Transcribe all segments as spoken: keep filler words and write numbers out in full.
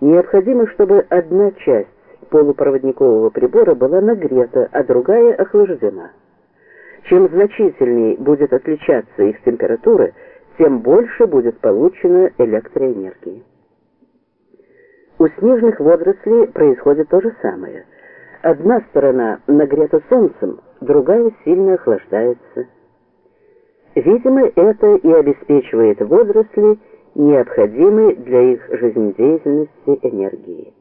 Необходимо, чтобы одна часть полупроводникового прибора была нагрета, а другая охлаждена. Чем значительнее будет отличаться их температура, тем больше будет получено электроэнергии. У снежных водорослей происходит то же самое. Одна сторона нагрета солнцем, другая сильно охлаждается. Видимо, это и обеспечивает водоросли необходимой для их жизнедеятельности энергией.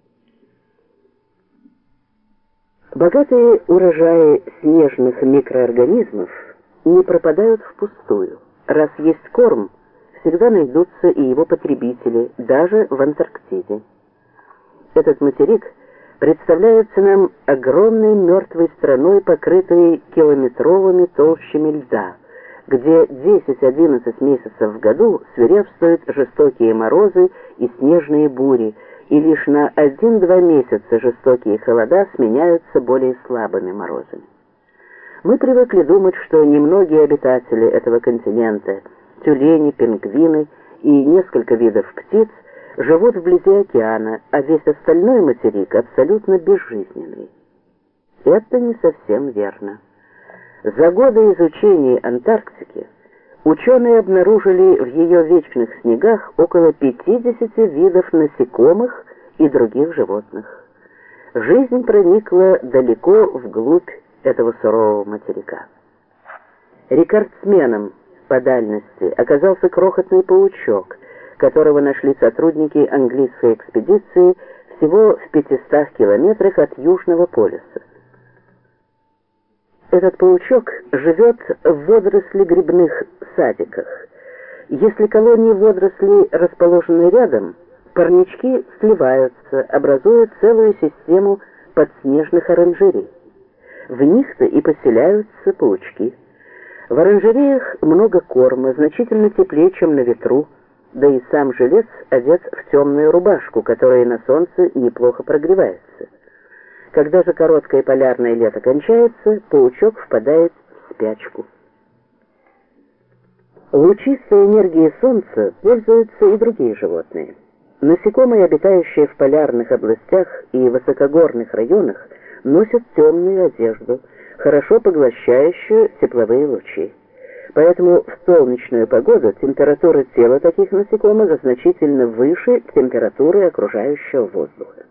Богатые урожаи снежных микроорганизмов не пропадают впустую. Раз есть корм, всегда найдутся и его потребители, даже в Антарктиде. Этот материк представляется нам огромной мертвой страной, покрытой километровыми толщами льда, где десять-одиннадцать месяцев в году свирепствуют жестокие морозы и снежные бури, и лишь на один-два месяца жестокие холода сменяются более слабыми морозами. Мы привыкли думать, что немногие обитатели этого континента, тюлени, пингвины и несколько видов птиц, живут вблизи океана, а весь остальной материк абсолютно безжизненный. Это не совсем верно. За годы изучения Антарктики ученые обнаружили в ее вечных снегах около пятидесяти видов насекомых и других животных. Жизнь проникла далеко вглубь этого сурового материка. Рекордсменом по дальности оказался крохотный паучок, которого нашли сотрудники английской экспедиции всего в пятистах километрах от Южного полюса. Этот паучок живет в водорослегрибных садиках. Если колонии водорослей расположены рядом, парнички сливаются, образуя целую систему подснежных оранжерей. В них-то и поселяются паучки. В оранжереях много корма, значительно теплее, чем на ветру, да и сам жилец одет в темную рубашку, которая на солнце неплохо прогревается. Когда же короткое полярное лето кончается, паучок впадает в спячку. Лучистой энергией солнца пользуются и другие животные. Насекомые, обитающие в полярных областях и высокогорных районах, носят темную одежду, хорошо поглощающую тепловые лучи. Поэтому в солнечную погоду температура тела таких насекомых значительно выше температуры окружающего воздуха.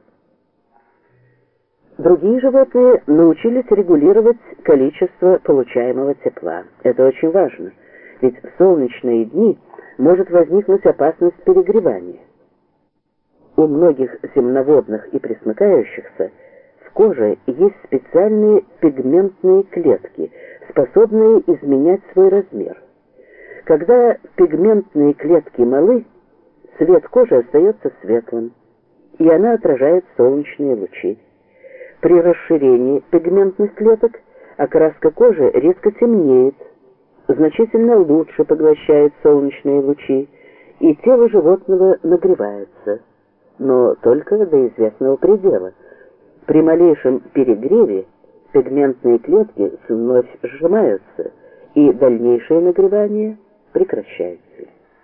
Другие животные научились регулировать количество получаемого тепла. Это очень важно, ведь в солнечные дни может возникнуть опасность перегревания. У многих земноводных и пресмыкающихся в коже есть специальные пигментные клетки, способные изменять свой размер. Когда пигментные клетки малы, цвет кожи остается светлым, и она отражает солнечные лучи. При расширении пигментных клеток окраска кожи резко темнеет, значительно лучше поглощает солнечные лучи, и тело животного нагревается, но только до известного предела. При малейшем перегреве пигментные клетки вновь сжимаются, и дальнейшее нагревание прекращается.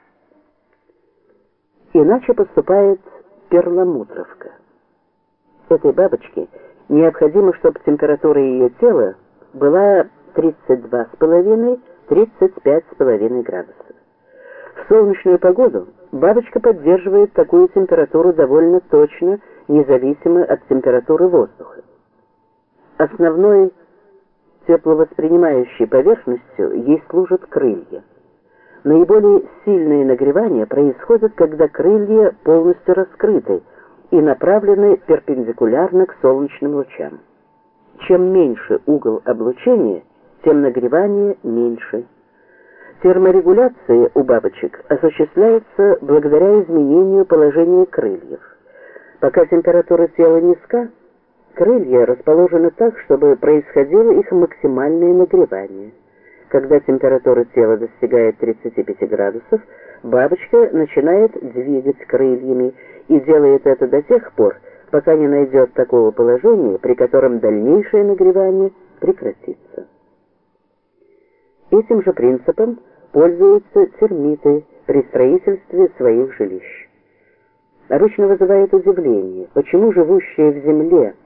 Иначе поступает перламутровка. Этой бабочке необходимо, чтобы температура ее тела была тридцать два с половиной — тридцать пять с половиной градусов. В солнечную погоду бабочка поддерживает такую температуру довольно точно, независимо от температуры воздуха. Основной тепловоспринимающей поверхностью ей служат крылья. Наиболее сильное нагревание происходит, когда крылья полностью раскрыты и направлены перпендикулярно к солнечным лучам. Чем меньше угол облучения, тем нагревание меньше. Терморегуляция у бабочек осуществляется благодаря изменению положения крыльев. Пока температура тела низка, крылья расположены так, чтобы происходило их максимальное нагревание. Когда температура тела достигает тридцати пяти градусов, бабочка начинает двигать крыльями и делает это до тех пор, пока не найдет такого положения, при котором дальнейшее нагревание прекратится. Этим же принципом пользуются термиты при строительстве своих жилищ. обычно вызывает удивление, почему живущие в земле